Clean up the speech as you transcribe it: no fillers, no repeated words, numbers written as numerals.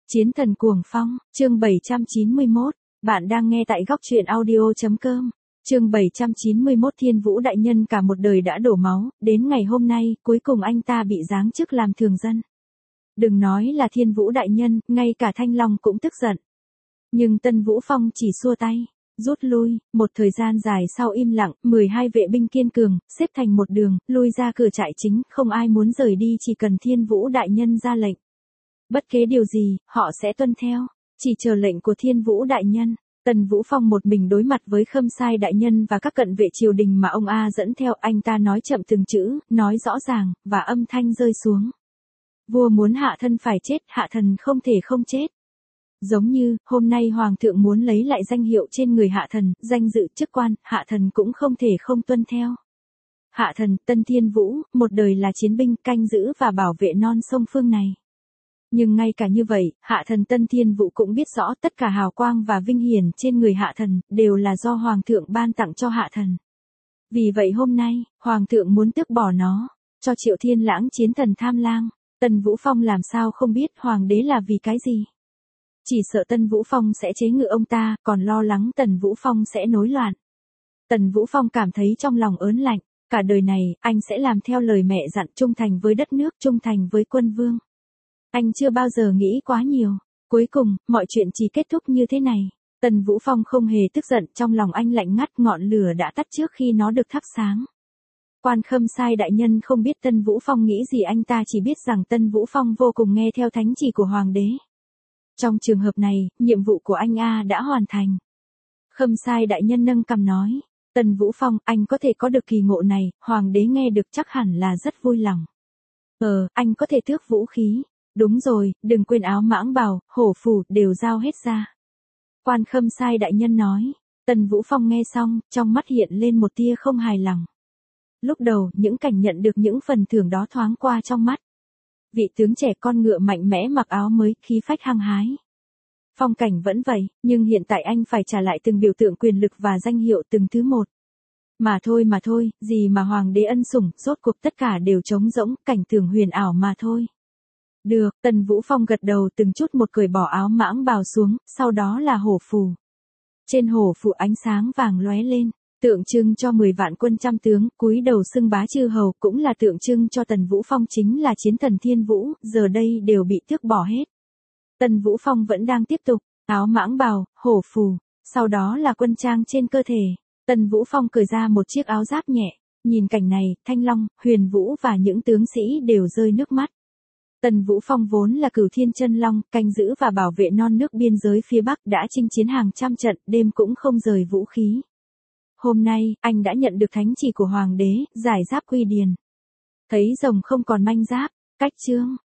Chiến thần cuồng phong, chương 791, bạn đang nghe tại góc truyện audio.com. Chương 791 Thiên Vũ đại nhân cả một đời đã đổ máu, đến ngày hôm nay, cuối cùng anh ta bị giáng chức làm thường dân. Đừng nói là Thiên Vũ đại nhân, ngay cả Thanh Long cũng tức giận. Nhưng Tân Vũ Phong chỉ xua tay, rút lui, một thời gian dài sau im lặng, 12 vệ binh kiên cường, xếp thành một đường, lui ra cửa trại chính, không ai muốn rời đi chỉ cần Thiên Vũ đại nhân ra lệnh. Bất kể điều gì, họ sẽ tuân theo, chỉ chờ lệnh của Thiên Vũ đại nhân. Tần Vũ Phong một mình đối mặt với Khâm Sai đại nhân và các cận vệ triều đình mà ông A dẫn theo, anh ta nói chậm từng chữ, nói rõ ràng, và âm thanh rơi xuống. Vua muốn hạ thân phải chết, hạ thần không thể không chết. Giống như, hôm nay Hoàng thượng muốn lấy lại danh hiệu trên người hạ thần, danh dự chức quan, hạ thần cũng không thể không tuân theo. Hạ thần, Tân Thiên Vũ, một đời là chiến binh, canh giữ và bảo vệ non sông phương này. Nhưng ngay cả như vậy, hạ thần Tân Thiên Vũ cũng biết rõ tất cả hào quang và vinh hiển trên người hạ thần, đều là do Hoàng thượng ban tặng cho hạ thần. Vì vậy hôm nay, Hoàng thượng muốn tước bỏ nó, cho Triệu Thiên Lãng chiến thần tham lang. Tần Vũ Phong làm sao không biết Hoàng đế là vì cái gì. Chỉ sợ Tần Vũ Phong sẽ chế ngự ông ta, còn lo lắng Tần Vũ Phong sẽ nối loạn. Tần Vũ Phong cảm thấy trong lòng ớn lạnh, cả đời này, anh sẽ làm theo lời mẹ dặn, trung thành với đất nước, trung thành với quân vương. Anh chưa bao giờ nghĩ quá nhiều. Cuối cùng, mọi chuyện chỉ kết thúc như thế này. Tần Vũ Phong không hề tức giận, trong lòng anh lạnh ngắt, ngọn lửa đã tắt trước khi nó được thắp sáng. Quan Khâm Sai đại nhân không biết Tân Vũ Phong nghĩ gì, anh ta chỉ biết rằng Tân Vũ Phong vô cùng nghe theo thánh chỉ của Hoàng đế. Trong trường hợp này, nhiệm vụ của anh A đã hoàn thành. Khâm Sai đại nhân nâng cằm nói, Tần Vũ Phong, anh có thể có được kỳ ngộ này, Hoàng đế nghe được chắc hẳn là rất vui lòng. Anh có thể tước vũ khí. Đúng rồi, đừng quên áo mãng bào, hổ phù, đều giao hết ra. Quan Khâm Sai đại nhân nói. Tần Vũ Phong nghe xong, trong mắt hiện lên một tia không hài lòng. Lúc đầu, những cảnh nhận được những phần thưởng đó thoáng qua trong mắt. Vị tướng trẻ con ngựa mạnh mẽ mặc áo mới, khí phách hăng hái. Phong cảnh vẫn vậy, nhưng hiện tại anh phải trả lại từng biểu tượng quyền lực và danh hiệu từng thứ một. Mà thôi, gì mà Hoàng đế ân sủng, rốt cuộc tất cả đều trống rỗng, cảnh tượng huyền ảo mà thôi. Được, Tần Vũ Phong gật đầu từng chút một cởi bỏ áo mãng bào xuống, sau đó là hổ phù. Trên hổ phù ánh sáng vàng lóe lên, tượng trưng cho 10 vạn quân trăm tướng, cúi đầu xưng bá chư hầu, cũng là tượng trưng cho Tần Vũ Phong chính là chiến thần Thiên Vũ, giờ đây đều bị tước bỏ hết. Tần Vũ Phong vẫn đang tiếp tục, áo mãng bào, hổ phù, sau đó là quân trang trên cơ thể. Tần Vũ Phong cởi ra một chiếc áo giáp nhẹ, nhìn cảnh này, Thanh Long, Huyền Vũ và những tướng sĩ đều rơi nước mắt. Tần Vũ Phong vốn là Cửu Thiên Chân Long, canh giữ và bảo vệ non nước biên giới phía Bắc, đã chinh chiến hàng trăm trận, đêm cũng không rời vũ khí. Hôm nay, anh đã nhận được thánh chỉ của Hoàng đế, giải giáp quy điền. Thấy rồng không còn manh giáp, cách chương.